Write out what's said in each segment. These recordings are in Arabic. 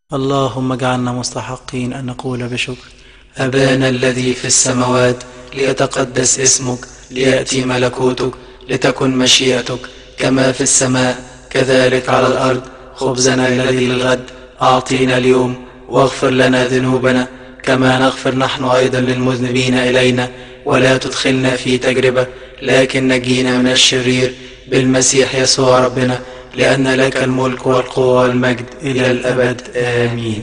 اللهم اجعلنا مستحقين أن نقول بشكر. أبانا الذي في السماوات، ليتقدس اسمك، ليأتي ملكوتك، لتكن مشيئتك كما في السماء كذلك على الأرض. خبزنا الذي للغد أعطينا اليوم، واغفر لنا ذنوبنا كما نغفر نحن أيضا للمذنبين إلينا، ولا تدخلنا في تجربة لكن نجينا من الشرير، بالمسيح يسوع ربنا، لأن لك الملك والقوة والمجد إلى الأبد آمين.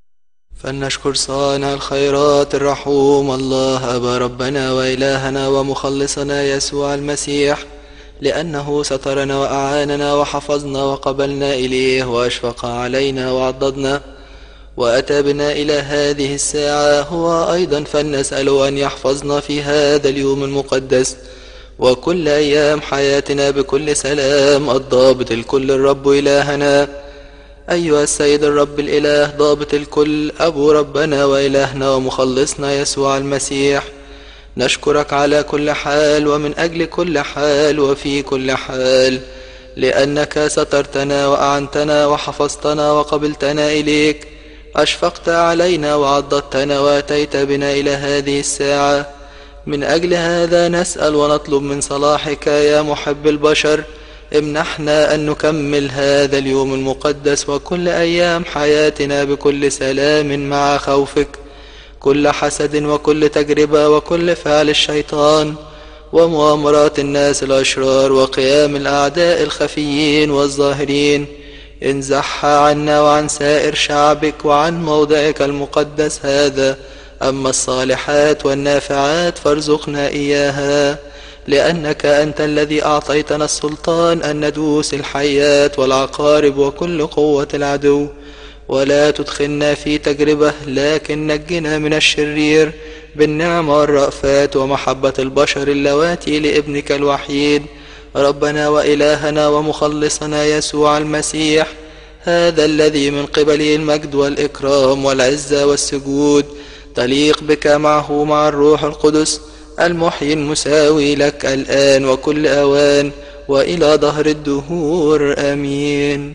فلنشكر صانع الخيرات الرحوم الله أبا ربنا وإلهنا ومخلصنا يسوع المسيح، لأنه سترنا وأعاننا وحفظنا وقبلنا إليه وأشفق علينا وعضدنا وأتى بنا إلى هذه الساعة. هو أيضا فلنسأله أن يحفظنا في هذا اليوم المقدس وكل أيام حياتنا بكل سلام الضابط الكل الرب إلهنا. أيها السيد الرب الإله ضابط الكل، أبو ربنا وإلهنا ومخلصنا يسوع المسيح، نشكرك على كل حال ومن أجل كل حال وفي كل حال، لأنك سترتنا وأعنتنا وحفظتنا وقبلتنا إليك، أشفقت علينا وعضدتنا وأتيت بنا إلى هذه الساعة. من أجل هذا نسأل ونطلب من صلاحك يا محب البشر، امنحنا أن نكمل هذا اليوم المقدس وكل أيام حياتنا بكل سلام مع خوفك، كل حسد وكل تجربة وكل فعل الشيطان ومؤامرات الناس الأشرار وقيام الأعداء الخفيين والظاهرين، انزحها عنا وعن سائر شعبك وعن موضعك المقدس هذا. أما الصالحات والنافعات فارزقنا إياها، لأنك أنت الذي أعطيتنا السلطان أن ندوس الحيات والعقارب وكل قوة العدو، ولا تدخلنا في تجربة لكن نجنا من الشرير بالنعمة والرأفات ومحبة البشر اللواتي لابنك الوحيد ربنا وإلهنا ومخلصنا يسوع المسيح، هذا الذي من قبله المجد والإكرام والعزة والسجود تليق بك معه مع الروح القدس المحيي المساوي لك الآن وكل أوان وإلى ظهر الدهور آمين.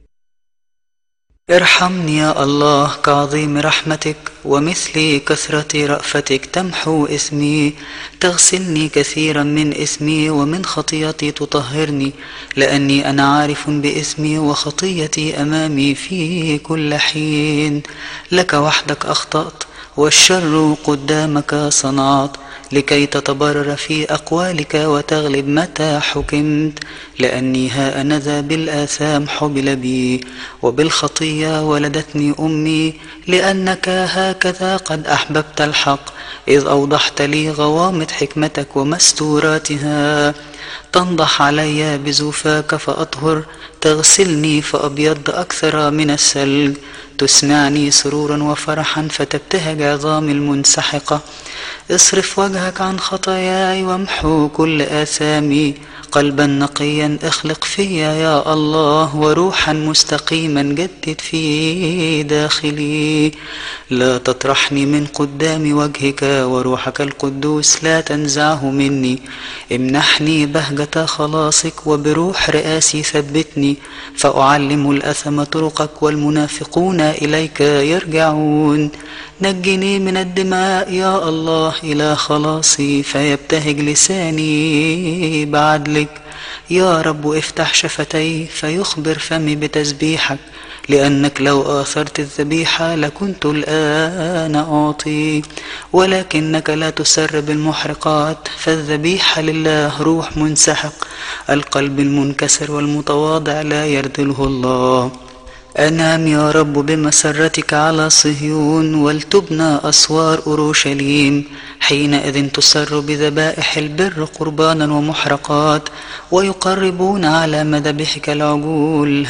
ارحمني يا الله كعظيم رحمتك، ومثل كثرة رأفتك تمحو إثمي، تغسلني كثيرا من إثمي ومن خطيتي تطهرني، لأني أنا عارف بإثمي وخطيتي أمامي في كل حين. لك وحدك أخطأت والشر قدامك صنعت، لكي تتبرر في أقوالك وتغلب متى حكمت. لأني ها أنا ذا بالآثام حبل بي، وبالخطية ولدتني أمي، لأنك هكذا قد أحببت الحق، إذ أوضحت لي غوامض حكمتك ومستوراتها. تنضح علي بزوفاك فأطهر، تغسلني فأبيض أكثر من الثلج. تسمعني سرورا وفرحا فتبتهج عظامي المنسحقة. اصرف وجهك عن خطاياي وامحو كل آثامي، قلبا نقيا اخلق فيا يا الله، وروحا مستقيما جدد في داخلي. لا تطرحني من قدام وجهك، وروحك القدوس لا تنزعه مني. امنحني بهجة خلاصك، وبروح رئاسي ثبتني، فأعلم الأثم طرقك والمنافقون إليك يرجعون. نجني من الدماء يا الله إلى خلاصي، فيبتهج لساني بعدلك. يا رب افتح شفتي فيخبر فمي بتسبيحك، لأنك لو آثرت الذبيحة لكنت الآن أعطي، ولكنك لا تسر بالمحرقات، فالذبيحة لله روح منسحق. القلب المنكسر والمتواضع لا يرذله الله. أنام يا رب بمسرتك على صهيون، ولتبنى أسوار أورشليم. حينئذ تسر بذبائح البر قربانا ومحرقات، ويقربون على مذبحك العجول.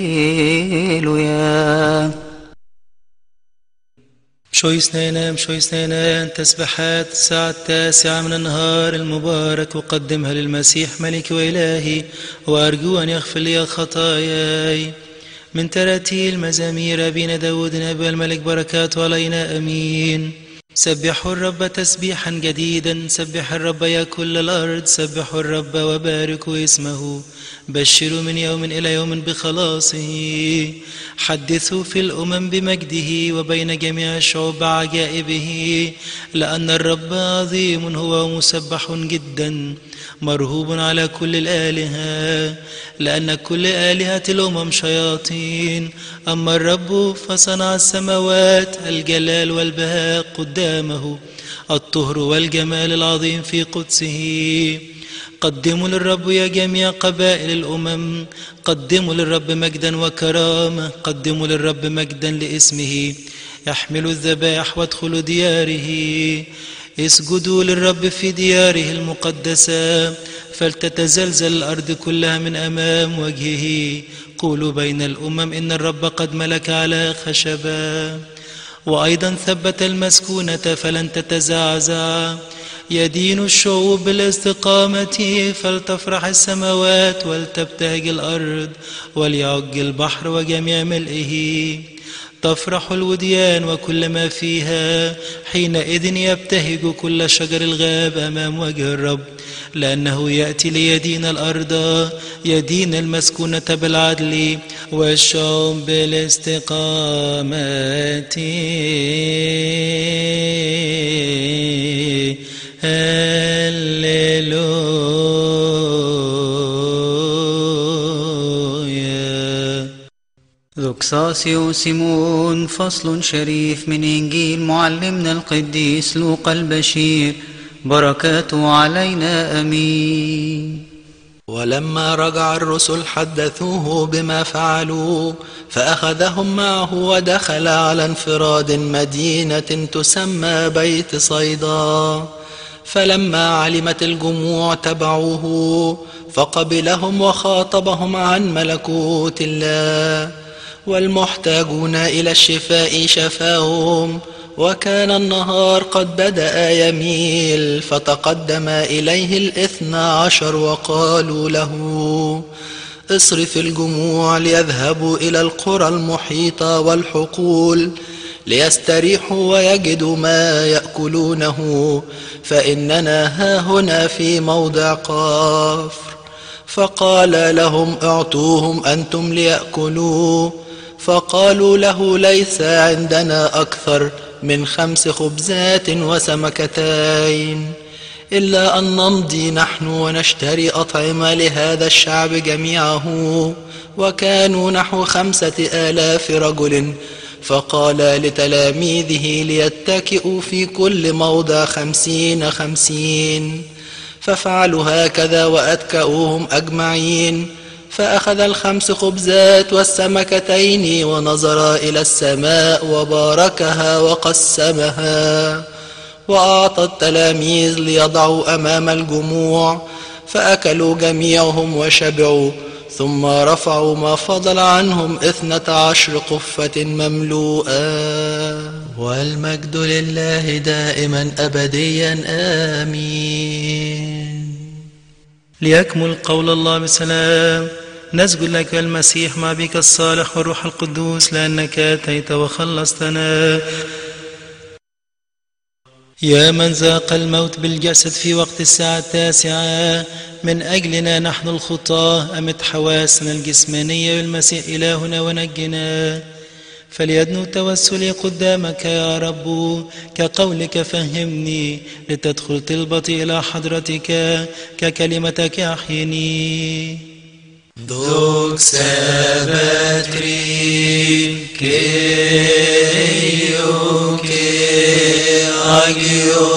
هللويا. شويسنينا تسبحات الساعة 9 من النهار المبارك، أقدمها للمسيح ملك وإلهي، وأرجو أن يغفر لي خطاياي. من تراتيل مزامير أبينا داود نبي الملك، بركات علينا أمين. سبحوا الرب تسبيحا جديدا، سبح الرب يا كل الأرض، سبحوا الرب وباركوا اسمه، بشروا من يوم إلى يوم بخلاصه. حدثوا في الأمم بمجده وبين جميع الشعوب بعجائبه، لأن الرب عظيم هو مسبح جدا مرهوب على كل الآلهة، لأن كل آلهة الأمم شياطين، أما الرب فصنع السماوات، الجلال والبهاء قدامه، الطهر والجمال العظيم في قدسه. قدموا للرب يا جميع قبائل الأمم، قدموا للرب مجدا وكرامة، قدموا للرب مجدا لاسمه، احملوا الذبائح وادخلوا دياره، اسجدوا للرب في دياره المقدسة، فلتتزلزل الأرض كلها من أمام وجهه. قولوا بين الأمم إن الرب قد ملك على خشبة، وأيضا ثبت المسكونة فلن تتزعزع. يدين الشعوب بالاستقامة، فلتفرح السماوات ولتبتهج الأرض، وليعج البحر وجميع ملئه. تفرح الوديان وكل ما فيها، حينئذ يبتهج كل شجر الغاب أمام وجه الرب، لأنه يأتي ليدين الأرض، يدين المسكونة بالعدل والشعوب بالاستقامة. هللويا. ذكساس يوسمون. فصل شريف من إنجيل معلمنا القديس لوقا البشير، بركاته علينا أمين. ولما رجع الرسل حدثوه بما فعلوا، فأخذهم معه ودخل على انفراد مدينة تسمى بيت صيدا. فلما علمت الجموع تبعوه، فقبلهم وخاطبهم عن ملكوت الله، والمحتاجون إلى الشفاء شفاهم. وكان النهار قد بدأ يميل، فتقدم إليه 12 وقالوا له: اصرف الجموع ليذهبوا إلى القرى المحيطة والحقول ليستريحوا ويجدوا ما يأكلونه، فإننا هاهنا في موضع قفر. فقال لهم: اعطوهم أنتم ليأكلوا. فقالوا له: ليس عندنا أكثر من 5 خبزات وسمكتين، إلا أن نمضي نحن ونشتري أطعمة لهذا الشعب جميعه. وكانوا نحو 5000 رجل. فقال لتلاميذه ليتكئوا في كل موضع 50. ففعلوا هكذا وأتكأوهم أجمعين. فأخذ 5 خبزات والسمكتين ونظر إلى السماء وباركها وقسمها، وأعطى التلاميذ ليضعوا أمام الجموع، فأكلوا جميعهم وشبعوا. ثم رفعوا ما فضل عنهم 12 قفة مملوءة. والمجد لله دائما أبديا آمين. ليكمل قول الله بسلام. نسجد لك المسيح مع بك الصالح والروح القدوس، لأنك أتيت وخلصتنا. يا من ذاق الموت بالجسد في وقت الساعة 9، من أجلنا نحن الخطاة أمت حواسنا الجسمانية بالمسيح إلهنا ونجنا. فليدنو توسلي قدامك يا رب كقولك، فهمني لتدخل طلبتي إلى حضرتك ككلمتك أحيني. Doxa Patri Keo Ke Agio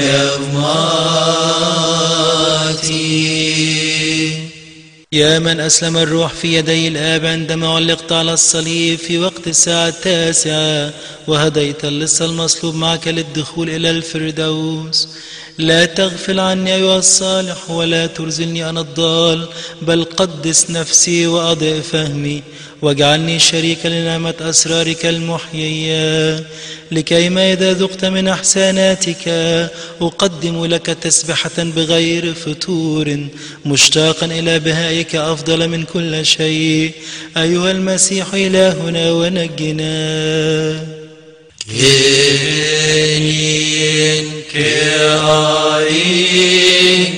Pneumati. يا من أسلم الروح في يدي الآب عندما علقت على الصليب في وقت الساعة 9، وهديت اللص المصلوب معك للدخول إلى الفردوس، لا تغفل عني أيها الصالح ولا ترزلني أنا الضال، بل قدس نفسي وأضئ فهمي، واجعلني شريكا لنعمة أسرارك المحيية، لكيما إذا ذقت من أحساناتك أقدم لك تسبحة بغير فتور، مشتاقا إلى بهائك أفضل من كل شيء، أيها المسيح إلهنا ونجنا. Genin keain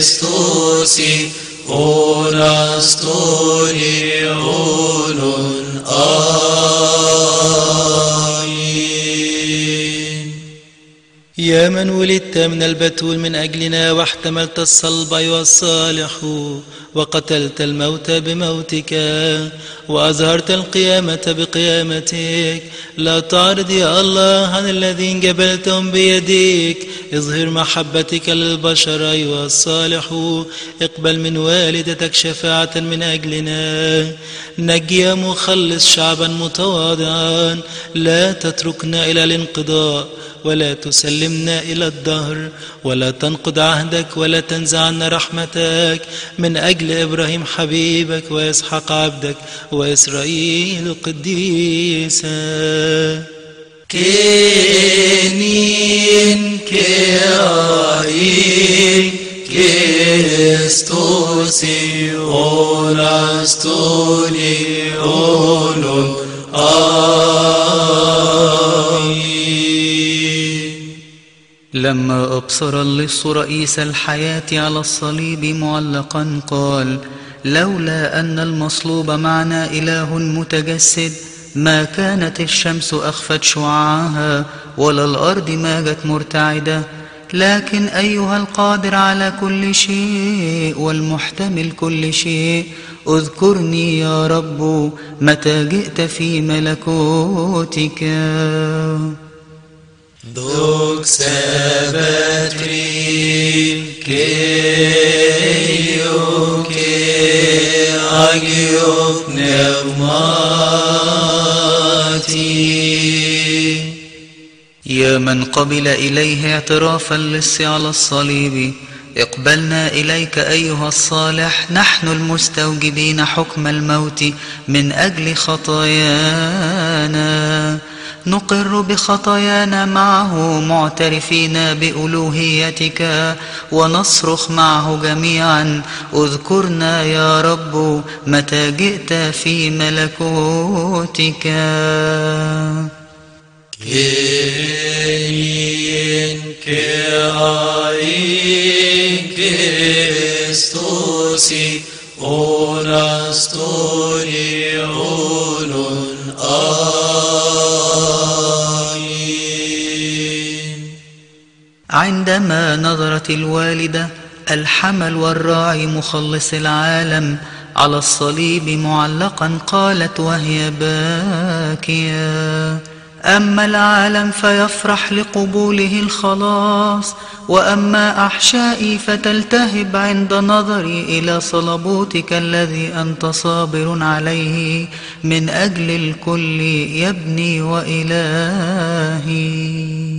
Christosi, onastori onon يا من ولدت من البتول من أجلنا واحتملت الصلب أيها الصالح وقتلت الموت بموتك وأظهرت القيامة بقيامتك، لا تعرض يا الله عن الذين جبلتهم بيديك، اظهر محبتك للبشر أيها الصالح، اقبل من والدتك شفاعة من أجلنا، نجي يا مخلص شعبا متواضعا، لا تتركنا إلى الانقضاء ولا تسلمنا إلى الدهر، ولا تنقض عهدك ولا تنزع عنا رحمتك، من أجل إبراهيم حبيبك وإسحاق عبدك وإسرائيل قديسا. كينين كيائين كيستوسي أولاستوني أولون لما أبصر اللص رئيس الحياة على الصليب معلقا قال: لولا أن المصلوب معنا إله متجسد ما كانت الشمس أخفت شعاعها ولا الأرض ماجت مرتعدة، لكن أيها القادر على كل شيء والمحتمل كل شيء، اذكرني يا رب متى جئت في ملكوتك. Δόξα Πατρί και Υιό και Άγιο Πνεύματι. يا من قبل إليه اعتراف اللص على الصليب، اقبلنا إليك أيها الصالح، نحن المستوجبين حكم الموت من أجل خطايانا، نقر بخطايانا معه معترفين بألوهيتك، ونصرخ معه جميعا: اذكرنا يا رب متى جئت في ملكوتك. Kyrie Kyrie Christos Orastori Olon Amin. عندما نظرت الوالدة الحمل والراعي مخلص العالم على الصليب معلقا قالت وهي باكية: أما العالم فيفرح لقبوله الخلاص، وأما أحشائي فتلتهب عند نظري إلى صلبوتك الذي أنت صابر عليه من أجل الكل يا ابني وإلهي.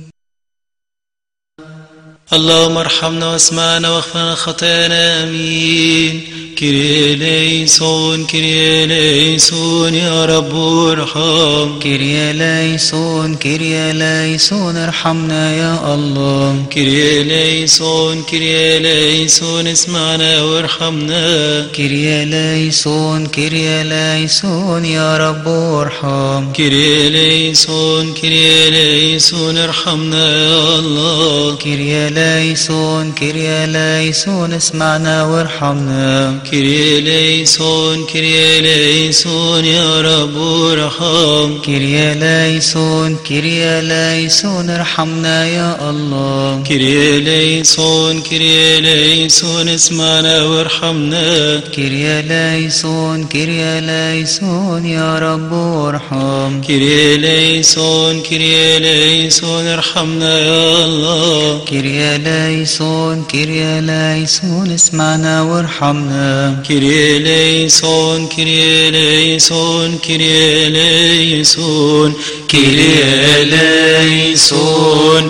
اللهم ارحمنا واسمعنا واغفر لنا خطايانا، آمين. كيريا ليسون كيريا ليسون يا رب ارحم. كيريا ليسون كيريا ليسون ارحمنا يا الله. كيريا ليسون كيريا ليسون اسمعنا وارحمنا. كيريا ليسون كيريا ليسون يا رب ارحم. كيريا ليسون كيريا ليسون ارحمنا يا الله. كيريا ليسون كيريا ليسون اسمعنا وارحمنا. كيريا ليسون كيريا ليسون يا رب ارحم. كيريا ليسون كيريا ليسون ارحمنا يا الله. كيريا ليسون كيريا ليسون اسمعنا وارحمنا. كيريا ليسون كيريا ليسون يا رب ارحم. كيريا ليسون كيريا ليسون ارحمنا يا الله. كيريا ليسون كيريا ليسون اسمعنا وارحمنا. كيريا ليسون كيريا ليسون كيريا ليسون كيريا ليسون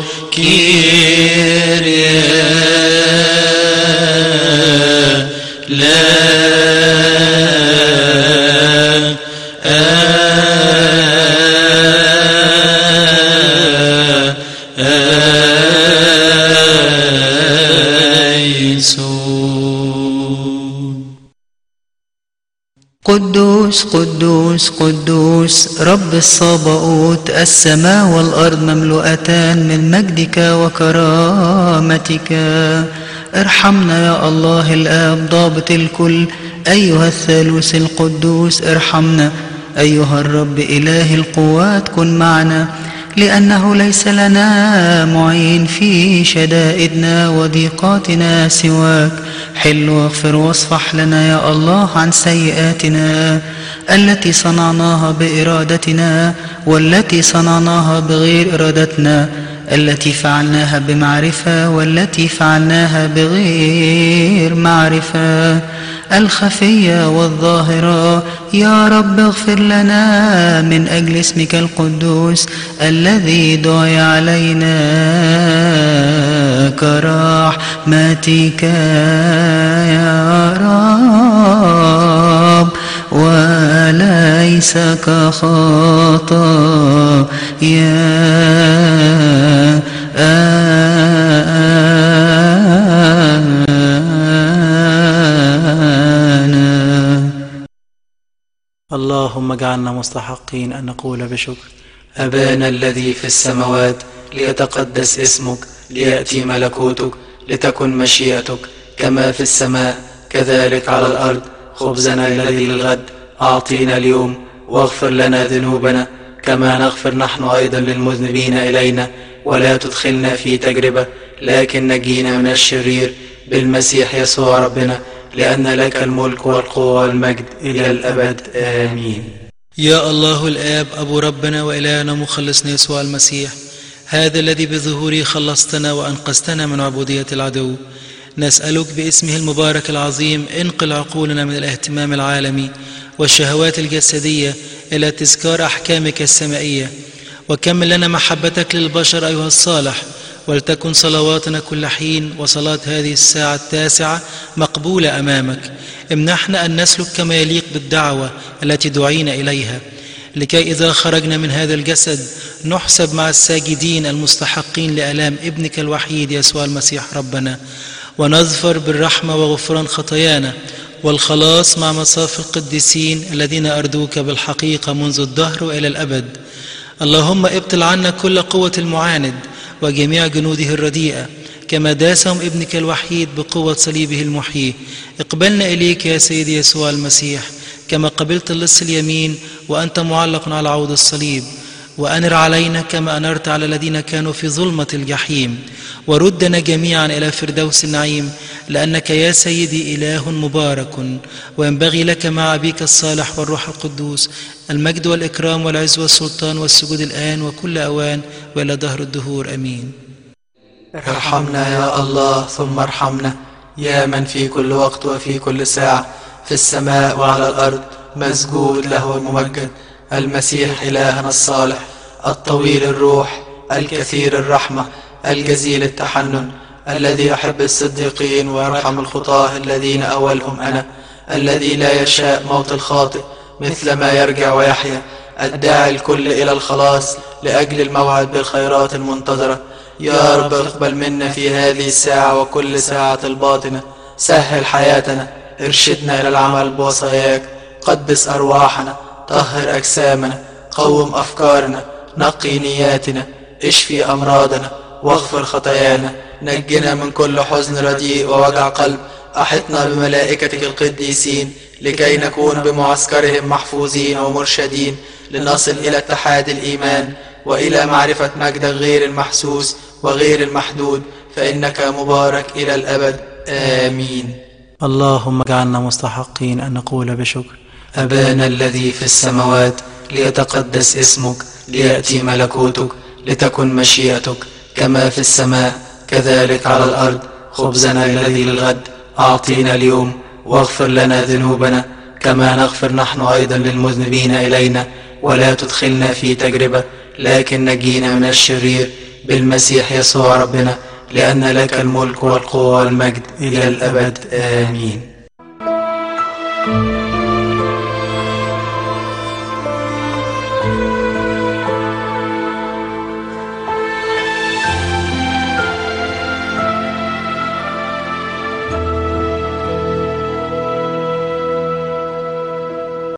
كيريا قدوس قدوس قدوس رب الصباؤوت، السماء والأرض مملوءتان من مجدك وكرامتك. ارحمنا يا الله الآب ضابط الكل، أيها الثالوث القدوس ارحمنا، أيها الرب إله القوات كن معنا، لأنه ليس لنا معين في شدائدنا وضيقاتنا سواك. حل واغفر واصفح لنا يا الله عن سيئاتنا التي صنعناها بإرادتنا والتي صنعناها بغير إرادتنا، التي فعلناها بمعرفة والتي فعلناها بغير معرفة، الخفية والظاهرة. يا رب اغفر لنا من أجل اسمك القدوس الذي دعي علينا كرحمتك يا رب، وليس كخطايا اللهم اجعلنا مستحقين أن نقول بشكر: أبانا الذي في السماوات، ليتقدس اسمك، ليأتي ملكوتك، لتكن مشيئتك كما في السماء كذلك على الأرض. خبزنا الذي للغد أعطينا اليوم، واغفر لنا ذنوبنا كما نغفر نحن أيضا للمذنبين إلينا، ولا تدخلنا في تجربة لكن نجينا من الشرير، بالمسيح يسوع ربنا، لأن لك الملك والقوة والمجد إلى الأبد آمين. يا الله الآب أبو ربنا وإلهنا مخلصنا يسوع المسيح، هذا الذي بظهوره خلصتنا وأنقذتنا من عبودية العدو، نسألك باسمه المبارك العظيم: انقل عقولنا من الاهتمام العالمي والشهوات الجسدية إلى تذكار أحكامك السمائية، وكمل لنا محبتك للبشر أيها الصالح، ولتكن صلواتنا كل حين وصلاة هذه الساعة 9 مقبولة أمامك. امنحنا أن نسلك كما يليق بالدعوة التي دعينا إليها، لكي إذا خرجنا من هذا الجسد نحسب مع الساجدين المستحقين لآلام ابنك الوحيد يسوع المسيح ربنا، ونظفر بالرحمة وغفران خطايانا والخلاص مع مصاف القديسين الذين أرجوك بالحقيقة منذ الدهر وإلى الأبد. اللهم ابطل عنا كل قوة المعاند وجميع جنوده الرديئة، كما داسهم ابنك الوحيد بقوة صليبه المحيي. اقبلنا إليك يا سيدي يسوع المسيح كما قبلت اللص اليمين وأنت معلق على عود الصليب، وأنر علينا كما أنرت على الذين كانوا في ظلمة الجحيم، وردنا جميعا إلى فردوس النعيم، لأنك يا سيدي إله مبارك، وينبغي لك مع أبيك الصالح والروح القدوس المجد والإكرام والعز والسلطان والسجود الآن وكل أوان وإلى دهر الدهور آمين. ارحمنا يا الله ثم ارحمنا، يا من في كل وقت وفي كل ساعة في السماء وعلى الأرض مسجود له الممجد، المسيح إلهنا الصالح الطويل الروح الكثير الرحمة الجزيل التحنن، الذي يحب الصديقين ويرحم الخطاة الذين أولهم أنا، الذي لا يشاء موت الخاطئ مثل ما يرجع ويحيا، الداعي الكل إلى الخلاص لأجل الموعد بالخيرات المنتظرة. يا رب اقبل منا في هذه الساعة وكل ساعة الباطنة، سهل حياتنا، ارشدنا إلى العمل بوصاياك، قدس أرواحنا، طهر أجسامنا، قوم أفكارنا، نقي نياتنا، اشفي أمراضنا، واغفر خطايانا، نجنا من كل حزن رديء ووجع قلب، أحطنا بملائكتك القديسين لكي نكون بمعسكرهم محفوظين ومرشدين، لنصل إلى اتحاد الإيمان وإلى معرفة مجدك غير المحسوس وغير المحدود، فإنك مبارك إلى الأبد آمين. اللهم اجعلنا مستحقين أن نقول بشكر: أبانا الذي في السماوات، ليتقدس اسمك، ليأتي ملكوتك، لتكن مشيئتك كما في السماء كذلك على الأرض. خبزنا الذي للغد أعطينا اليوم، واغفر لنا ذنوبنا كما نغفر نحن أيضا للمذنبين إلينا، ولا تدخلنا في تجربة لكن نجينا من الشرير، بالمسيح يسوع ربنا، لأن لك الملك والقوة والمجد إلى الأبد آمين.